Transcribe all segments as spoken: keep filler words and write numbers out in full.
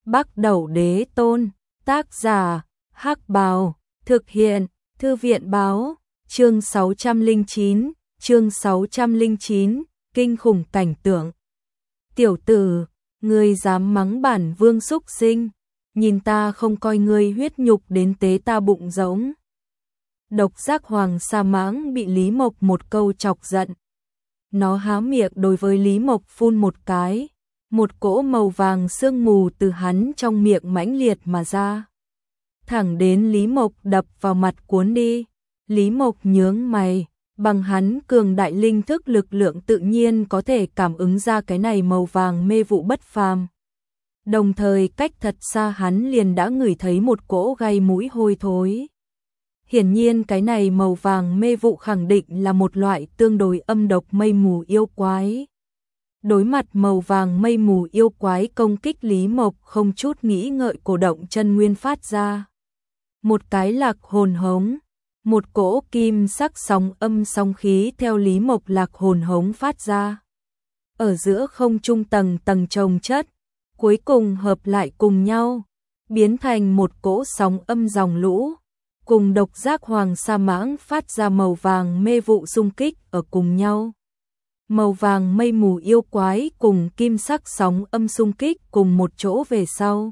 Bắc Đẩu Đế Tôn, tác giả, Hắc Bào, thực hiện, Thư viện Báo, chương sáu trăm lẻ chín, chương sáu trăm lẻ chín, kinh khủng cảnh tượng. Tiểu tử, ngươi dám mắng bản vương súc sinh, nhìn ta không coi ngươi huyết nhục đến tế ta bụng rỗng. Độc Giác Hoàng Sa Mãng bị Lý Mộc một câu chọc giận. Nó há miệng đối với Lý Mộc phun một cái, một cỗ màu vàng sương mù từ hắn trong miệng mãnh liệt mà ra. Thẳng đến Lý Mộc đập vào mặt cuốn đi. Lý Mộc nhướng mày, bằng hắn cường đại linh thức lực lượng tự nhiên có thể cảm ứng ra cái này màu vàng mê vụ bất phàm. Đồng thời cách thật xa hắn liền đã ngửi thấy một cỗ gai mũi hôi thối. Hiển nhiên cái này màu vàng mê vụ khẳng định là một loại tương đối âm độc mây mù yêu quái. Đối mặt màu vàng mây mù yêu quái công kích, Lý Mộc không chút nghĩ ngợi cổ động chân nguyên phát ra. Một cái lạc hồn hống, một cỗ kim sắc sóng âm sóng khí theo Lý Mộc lạc hồn hống phát ra. Ở giữa không trung tầng tầng chồng chất, cuối cùng hợp lại cùng nhau, biến thành một cỗ sóng âm dòng lũ, cùng Độc Giác Hoàng Sa Mãng phát ra màu vàng mê vụ xung kích ở cùng nhau. Màu vàng mây mù yêu quái cùng kim sắc sóng âm xung kích cùng một chỗ về sau.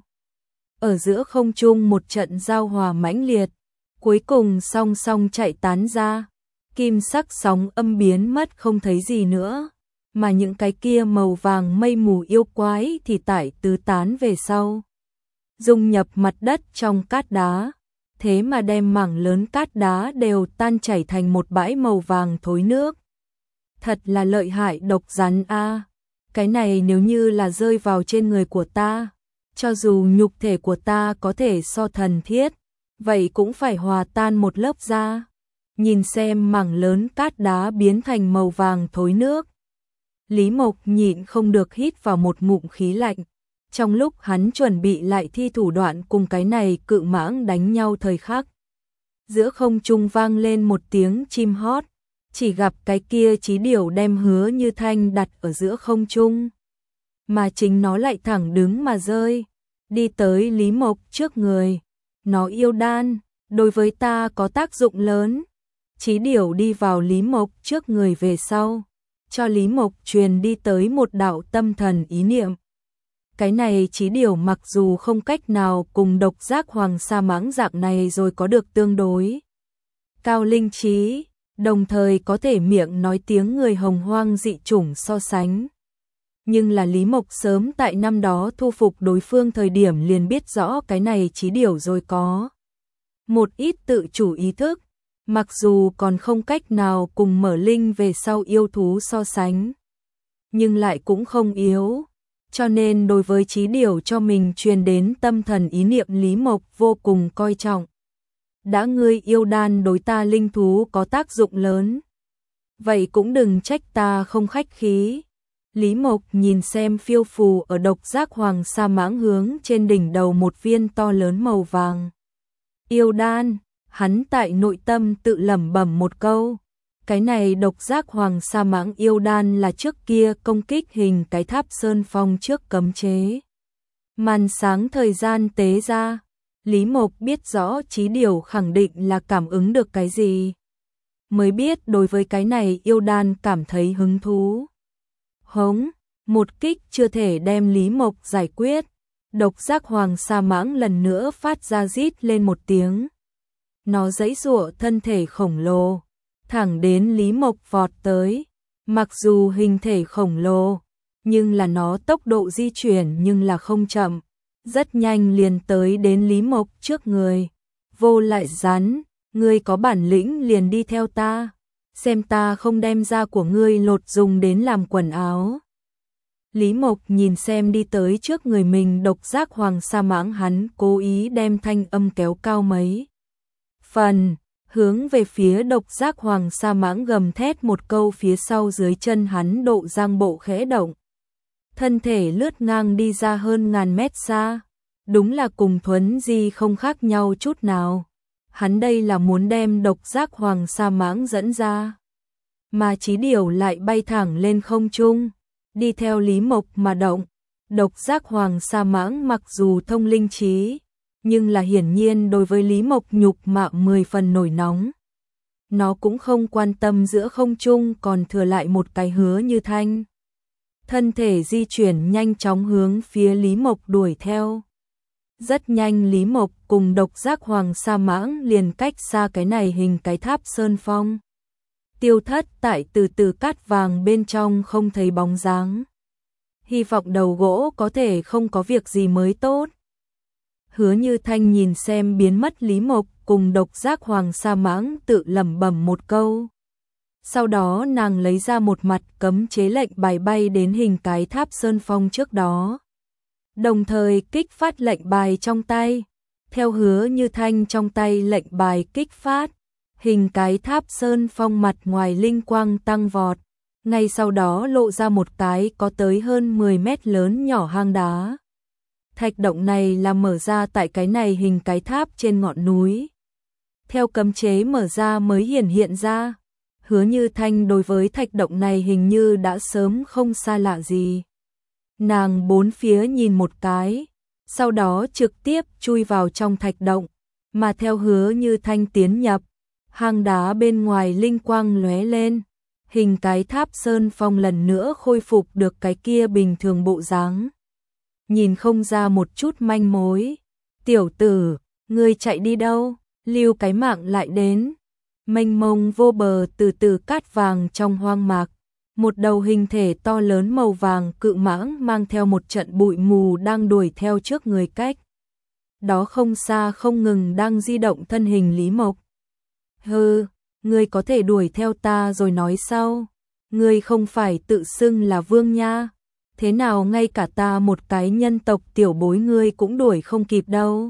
Ở giữa không trung một trận giao hòa mãnh liệt, cuối cùng song song chạy tán ra, kim sắc sóng âm biến mất không thấy gì nữa, mà những cái kia màu vàng mây mù yêu quái thì tải tứ tán về sau, dung nhập mặt đất trong cát đá, thế mà đem mảng lớn cát đá đều tan chảy thành một bãi màu vàng thối nước. Thật là lợi hại độc rắn a, cái này nếu như là rơi vào trên người của ta, cho dù nhục thể của ta có thể so thần thiết, vậy cũng phải hòa tan một lớp da. Nhìn xem mảng lớn cát đá biến thành màu vàng thối nước, Lý Mộc nhịn không được hít vào một ngụm khí lạnh. Trong lúc hắn chuẩn bị lại thi thủ đoạn cùng cái này cự mãng đánh nhau thời khắc, giữa không trung vang lên một tiếng chim hót, chỉ gặp cái kia chí điểu đem Hứa Như Thanh đặt ở giữa không trung, mà chính nó lại thẳng đứng mà rơi, đi tới Lý Mộc trước người. Nó yêu đan, đối với ta có tác dụng lớn. Chí điểu đi vào Lý Mộc trước người về sau, cho Lý Mộc truyền đi tới một đạo tâm thần ý niệm. Cái này chí điểu mặc dù không cách nào cùng Độc Giác Hoàng Sa Mãng dạng này rồi có được tương đối cao linh trí, đồng thời có thể miệng nói tiếng người hồng hoang dị chủng so sánh. Nhưng là Lý Mộc sớm tại năm đó thu phục đối phương thời điểm liền biết rõ cái này chí điểu rồi có một ít tự chủ ý thức, mặc dù còn không cách nào cùng mở linh về sau yêu thú so sánh, nhưng lại cũng không yếu. Cho nên đối với chí điểu cho mình truyền đến tâm thần ý niệm, Lý Mộc vô cùng coi trọng. Đã ngươi yêu đan đối ta linh thú có tác dụng lớn, vậy cũng đừng trách ta không khách khí. Lý Mộc nhìn xem phiêu phù ở Độc Giác Hoàng Sa Mãng hướng trên đỉnh đầu một viên to lớn màu vàng yêu đan, hắn tại nội tâm tự lẩm bẩm một câu. Cái này Độc Giác Hoàng Sa Mãng yêu đan là trước kia công kích hình cái tháp Sơn Phong trước cấm chế màn sáng thời gian tế ra. Lý Mộc biết rõ chí điểu khẳng định là cảm ứng được cái gì, mới biết đối với cái này yêu đan cảm thấy hứng thú. Hống, một kích chưa thể đem Lý Mộc giải quyết. Độc Giác Hoàng Sa Mãng lần nữa phát ra rít lên một tiếng. Nó giãy giụa thân thể khổng lồ, thẳng đến Lý Mộc vọt tới. Mặc dù hình thể khổng lồ, nhưng là nó tốc độ di chuyển nhưng là không chậm, rất nhanh liền tới đến Lý Mộc trước người. Vô Lại Rắn, ngươi có bản lĩnh liền đi theo ta, xem ta không đem da của ngươi lột dùng đến làm quần áo. Lý Mộc nhìn xem đi tới trước người mình Độc Giác Hoàng Sa Mãng, hắn cố ý đem thanh âm kéo cao mấy phần, hướng về phía Độc Giác Hoàng Sa Mãng gầm thét một câu, phía sau dưới chân hắn độ giang bộ khẽ động, thân thể lướt ngang đi ra hơn ngàn mét xa, đúng là cùng Thuấn Di không khác nhau chút nào. Hắn đây là muốn đem Độc Giác Hoàng Sa Mãng dẫn ra, mà chí điểu lại bay thẳng lên không trung, đi theo Lý Mộc mà động. Độc Giác Hoàng Sa Mãng mặc dù thông linh trí, nhưng là hiển nhiên đối với Lý Mộc nhục mạ mười phần nổi nóng. Nó cũng không quan tâm giữa không trung còn thừa lại một cái Hứa Như Thanh. Thân thể di chuyển nhanh chóng hướng phía Lý Mộc đuổi theo. Rất nhanh Lý Mộc cùng Độc Giác Hoàng Sa Mãng liền cách xa cái này hình cái tháp sơn phong. Tiêu thất tại từ từ cát vàng bên trong không thấy bóng dáng. Hy vọng đầu gỗ có thể không có việc gì mới tốt. Hứa Như Thanh nhìn xem biến mất Lý Mộc cùng Độc Giác Hoàng Sa Mãng tự lẩm bẩm một câu. Sau đó nàng lấy ra một mặt cấm chế lệnh bài bay đến hình cái tháp sơn phong trước đó. Đồng thời kích phát lệnh bài trong tay. Theo Hứa Như Thanh trong tay lệnh bài kích phát, hình cái tháp sơn phong mặt ngoài linh quang tăng vọt. Ngay sau đó lộ ra một cái có tới hơn mười mét lớn nhỏ hang đá. Thạch động này là mở ra tại cái này hình cái tháp trên ngọn núi. Theo cấm chế mở ra mới hiển hiện ra. Hứa Như Thanh đối với thạch động này hình như đã sớm không xa lạ gì. Nàng bốn phía nhìn một cái, sau đó trực tiếp chui vào trong thạch động, mà theo Hứa Như Thanh tiến nhập, hang đá bên ngoài linh quang lóe lên, hình cái tháp sơn phong lần nữa khôi phục được cái kia bình thường bộ dáng. Nhìn không ra một chút manh mối. Tiểu tử, ngươi chạy đi đâu? Lưu cái mạng lại đến. Mênh mông vô bờ từ từ cát vàng trong hoang mạc. Một đầu hình thể to lớn màu vàng cự mãng mang theo một trận bụi mù đang đuổi theo trước người cách. Đó không xa không ngừng đang di động thân hình Lý Mộc. Hừ, ngươi có thể đuổi theo ta rồi nói sau. Ngươi không phải tự xưng là vương nha. Thế nào ngay cả ta một cái nhân tộc tiểu bối ngươi cũng đuổi không kịp đâu.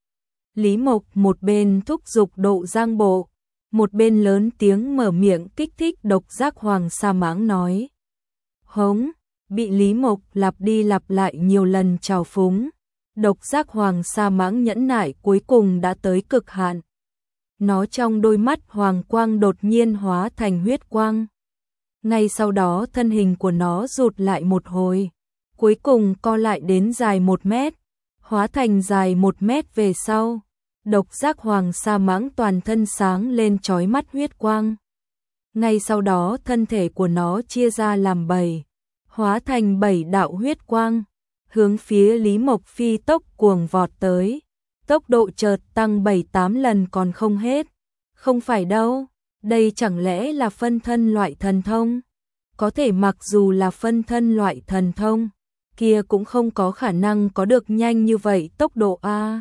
Lý Mộc một bên thúc giục độ giang bộ, một bên lớn tiếng mở miệng kích thích Độc Giác Hoàng Sa Mãng nói. Hống, bị Lý Mộc lặp đi lặp lại nhiều lần trào phúng. Độc Giác Hoàng Sa Mãng nhẫn nại cuối cùng đã tới cực hạn. Nó trong đôi mắt hoàng quang đột nhiên hóa thành huyết quang. Ngay sau đó thân hình của nó rụt lại một hồi, cuối cùng co lại đến dài một mét, hóa thành dài một mét về sau. Độc Giác Hoàng Sa Mãng toàn thân sáng lên chói mắt huyết quang. Ngay sau đó thân thể của nó chia ra làm bảy, hóa thành bảy đạo huyết quang, hướng phía Lý Mộc phi tốc cuồng vọt tới. Tốc độ chợt tăng bảy tám lần còn không hết. Không phải đâu, đây chẳng lẽ là phân thân loại thần thông? Có thể mặc dù là phân thân loại thần thông, kia cũng không có khả năng có được nhanh như vậy tốc độ a.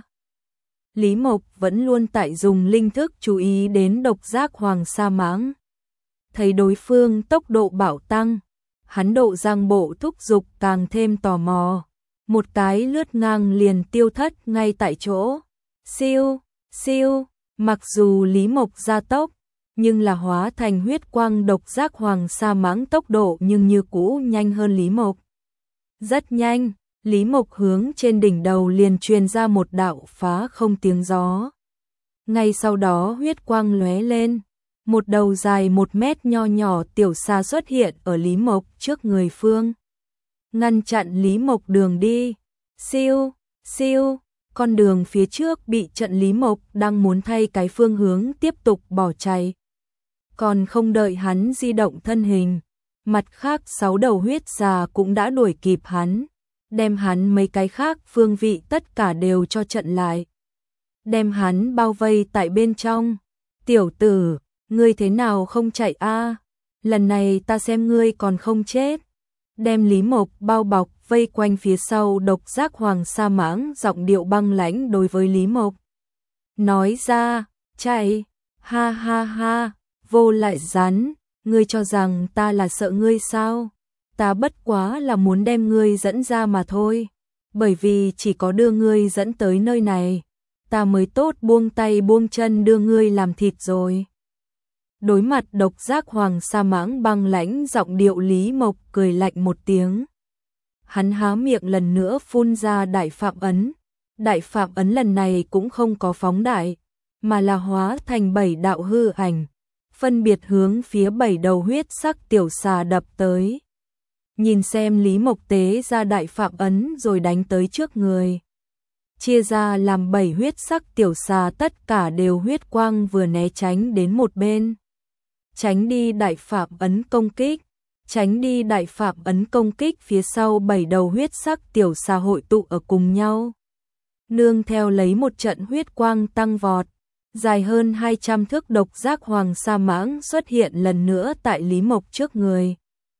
Lý Mộc vẫn luôn tại dùng linh thức chú ý đến Độc Giác Hoàng Sa Mãng. Thấy đối phương tốc độ bạo tăng, hắn độ giang bộ thúc giục càng thêm tò mò. Một cái lướt ngang liền tiêu thất ngay tại chỗ. Siêu, siêu, mặc dù Lý Mộc gia tốc, nhưng là hóa thành huyết quang Độc Giác Hoàng Sa Mãng tốc độ nhưng như cũ nhanh hơn Lý Mộc. Rất nhanh, Lý Mộc hướng trên đỉnh đầu liền truyền ra một đạo phá không tiếng gió. Ngay sau đó huyết quang lóe lên, một đầu dài một mét nho nhỏ tiểu xa xuất hiện ở Lý Mộc trước người phương. Ngăn chặn Lý Mộc đường đi. Siêu, siêu, con đường phía trước bị trận Lý Mộc đang muốn thay cái phương hướng tiếp tục bỏ chạy. Còn không đợi hắn di động thân hình, mặt khác sáu đầu huyết xà cũng đã đuổi kịp hắn, đem hắn mấy cái khác phương vị tất cả đều cho trận lại. Đem hắn bao vây tại bên trong. Tiểu tử, ngươi thế nào không chạy a? Lần này ta xem ngươi còn không chết. Đem Lý Mộc bao bọc vây quanh phía sau Độc Giác Hoàng Sa Mãng giọng điệu băng lãnh đối với Lý Mộc. Nói ra, chạy, ha ha ha, vô lại rắn, ngươi cho rằng ta là sợ ngươi sao? Ta bất quá là muốn đem ngươi dẫn ra mà thôi, bởi vì chỉ có đưa ngươi dẫn tới nơi này, ta mới tốt buông tay buông chân đưa ngươi làm thịt rồi. Đối mặt Độc Giác Hoàng Sa Mãng băng lãnh giọng điệu, Lý Mộc cười lạnh một tiếng. Hắn há miệng lần nữa phun ra đại phạm ấn. Đại phạm ấn lần này cũng không có phóng đại, mà là hóa thành bảy đạo hư ảnh, phân biệt hướng phía bảy đầu huyết sắc tiểu xà đập tới. nhìn xem Lý Mộc tế ra đại phạm ấn rồi đánh tới trước người. Chia ra làm bảy huyết sắc tiểu xà, tất cả đều huyết quang vừa né tránh đến một bên. Tránh đi đại phạm ấn công kích, tránh đi đại phạm ấn công kích phía sau bảy đầu huyết sắc tiểu xà hội tụ ở cùng nhau. Nương theo lấy một trận huyết quang tăng vọt, dài hơn hai trăm thước độc giác hoàng sa mãng xuất hiện lần nữa tại Lý Mộc trước người.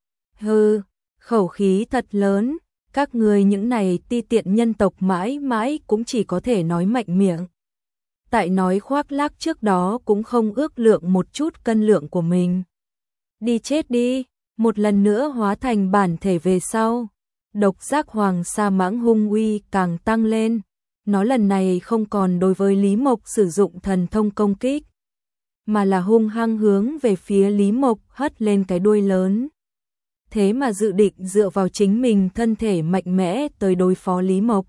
Hừ, khẩu khí thật lớn, các người những này ti tiện nhân tộc mãi mãi cũng chỉ có thể nói mạnh miệng. Tại nói khoác lác trước đó cũng không ước lượng một chút cân lượng của mình. Đi chết đi, một lần nữa hóa thành bản thể về sau. Độc giác hoàng sa mãng hung uy càng tăng lên. Nó lần này không còn đối với Lý Mộc sử dụng thần thông công kích, mà là hung hăng hướng về phía Lý Mộc hất lên cái đuôi lớn. Thế mà dự định dựa vào chính mình thân thể mạnh mẽ tới đối phó Lý Mộc.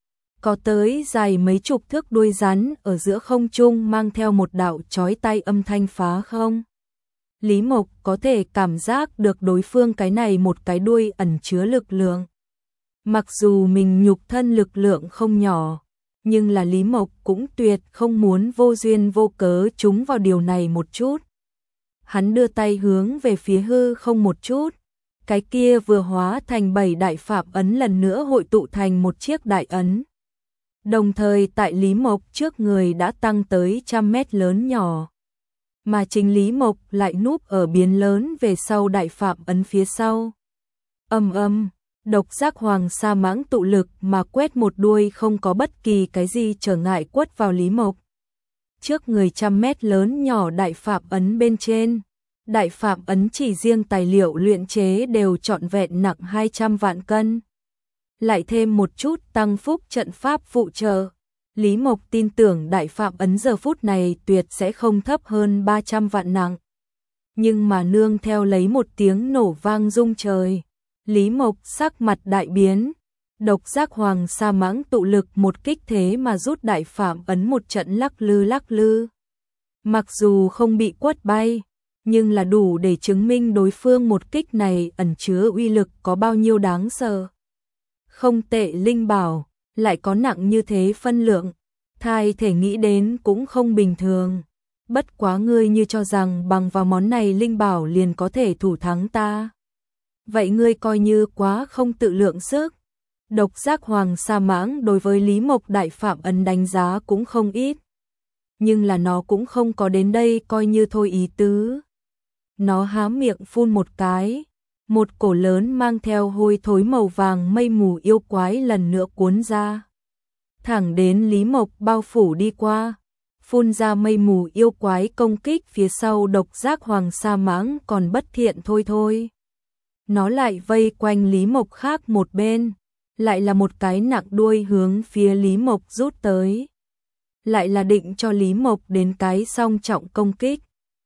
Có tới dài mấy chục thước đuôi rắn ở giữa không trung mang theo một đạo chói tai âm thanh phá không. Lý Mộc có thể cảm giác được đối phương cái này một cái đuôi ẩn chứa lực lượng. Mặc dù mình nhục thân lực lượng không nhỏ, nhưng là Lý Mộc cũng tuyệt không muốn vô duyên vô cớ trúng vào điều này một chút. Hắn đưa tay hướng về phía hư không một chút, cái kia vừa hóa thành bảy đại phạm ấn lần nữa hội tụ thành một chiếc đại ấn. Đồng thời tại Lý Mộc trước người đã tăng tới trăm mét lớn nhỏ. Mà chính Lý Mộc lại núp ở biến lớn về sau đại phạm ấn phía sau. Âm âm, độc giác hoàng sa mãng tụ lực mà quét một đuôi không có bất kỳ cái gì trở ngại quất vào Lý Mộc. Trước người trăm mét lớn nhỏ đại phạm ấn bên trên. Đại phạm ấn chỉ riêng tài liệu luyện chế đều trọn vẹn nặng hai trăm vạn cân. Lại thêm một chút tăng phúc trận pháp phụ trợ. Lý Mộc tin tưởng đại phạm ấn giờ phút này tuyệt sẽ không thấp hơn ba trăm vạn nặng. Nhưng mà nương theo lấy một tiếng nổ vang rung trời. Lý Mộc sắc mặt đại biến. Độc giác hoàng sa mãng tụ lực một kích thế mà rút đại phạm ấn một trận lắc lư lắc lư. Mặc dù không bị quất bay, nhưng là đủ để chứng minh đối phương một kích này ẩn chứa uy lực có bao nhiêu đáng sợ. Không tệ linh bảo, lại có nặng như thế phân lượng, thai thể nghĩ đến cũng không bình thường. Bất quá ngươi như cho rằng bằng vào món này linh bảo liền có thể thủ thắng ta. Vậy ngươi coi như quá không tự lượng sức. Độc giác hoàng sa mãng đối với Lý Mộc đại phạm ấn đánh giá cũng không ít. Nhưng là nó cũng không có đến đây coi như thôi ý tứ. Nó há miệng phun một cái, một cổ lớn mang theo hôi thối màu vàng mây mù yêu quái lần nữa cuốn ra. Thẳng đến Lý Mộc bao phủ đi qua, phun ra mây mù yêu quái công kích phía sau độc giác hoàng sa mãng còn bất thiện thôi thôi. Nó lại vây quanh Lý Mộc khác một bên, lại là một cái nặng đuôi hướng phía Lý Mộc rút tới. Lại là định cho Lý Mộc đến cái song trọng công kích.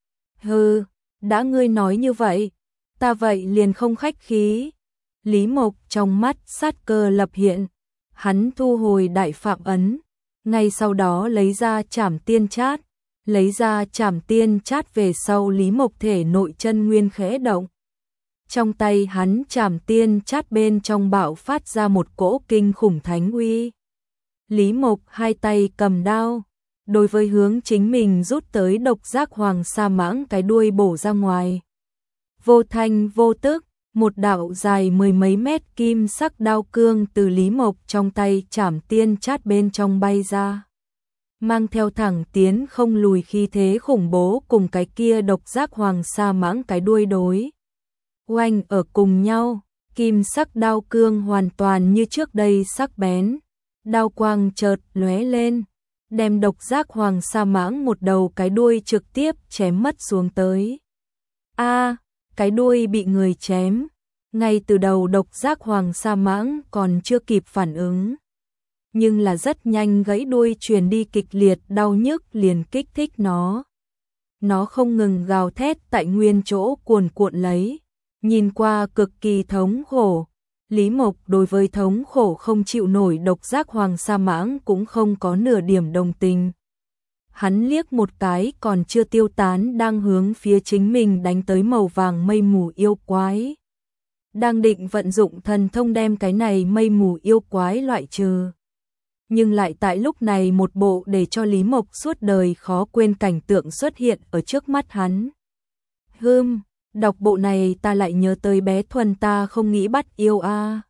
Hừ, đã ngươi nói như vậy, ta vậy liền không khách khí. Lý Mộc trong mắt sát cơ lập hiện, hắn thu hồi đại phạm ấn, ngay sau đó lấy ra Trảm Tiên Chát, lấy ra Trảm Tiên Chát về sau Lý Mộc thể nội chân nguyên khẽ động. Trong tay hắn Trảm Tiên Chát bên trong bạo phát ra một cỗ kinh khủng thánh uy. Lý Mộc hai tay cầm đao, đối với hướng chính mình rút tới độc giác hoàng sa mãng cái đuôi bổ ra ngoài. Vô thanh vô tức, một đạo dài mười mấy mét kim sắc đao cương từ Lý Mộc trong tay Trảm Tiên Chát bên trong bay ra. Mang theo thẳng tiến không lùi khí thế khủng bố cùng cái kia độc giác hoàng sa mãng cái đuôi đối. Oanh ở cùng nhau, kim sắc đao cương hoàn toàn như trước đây sắc bén. Đao quang chợt lóe lên, đem độc giác hoàng sa mãng một đầu cái đuôi trực tiếp chém mất xuống tới. A, cái đuôi bị người chém. Ngay từ đầu độc giác hoàng sa mãng còn chưa kịp phản ứng. Nhưng là rất nhanh gãy đuôi truyền đi kịch liệt đau nhức liền kích thích nó. Nó không ngừng gào thét tại nguyên chỗ cuồn cuộn lấy. Nhìn qua cực kỳ thống khổ. Lý Mộc đối với thống khổ không chịu nổi độc giác hoàng sa mãng cũng không có nửa điểm đồng tình. Hắn liếc một cái còn chưa tiêu tán đang hướng phía chính mình đánh tới màu vàng mây mù yêu quái. đang định vận dụng thần thông đem cái này mây mù yêu quái loại trừ. Nhưng lại tại lúc này một bộ để cho Lý Mộc suốt đời khó quên cảnh tượng xuất hiện ở trước mắt hắn. Hừm, đọc bộ này ta lại nhớ tới bé Thuần ta không nghĩ bắt yêu a.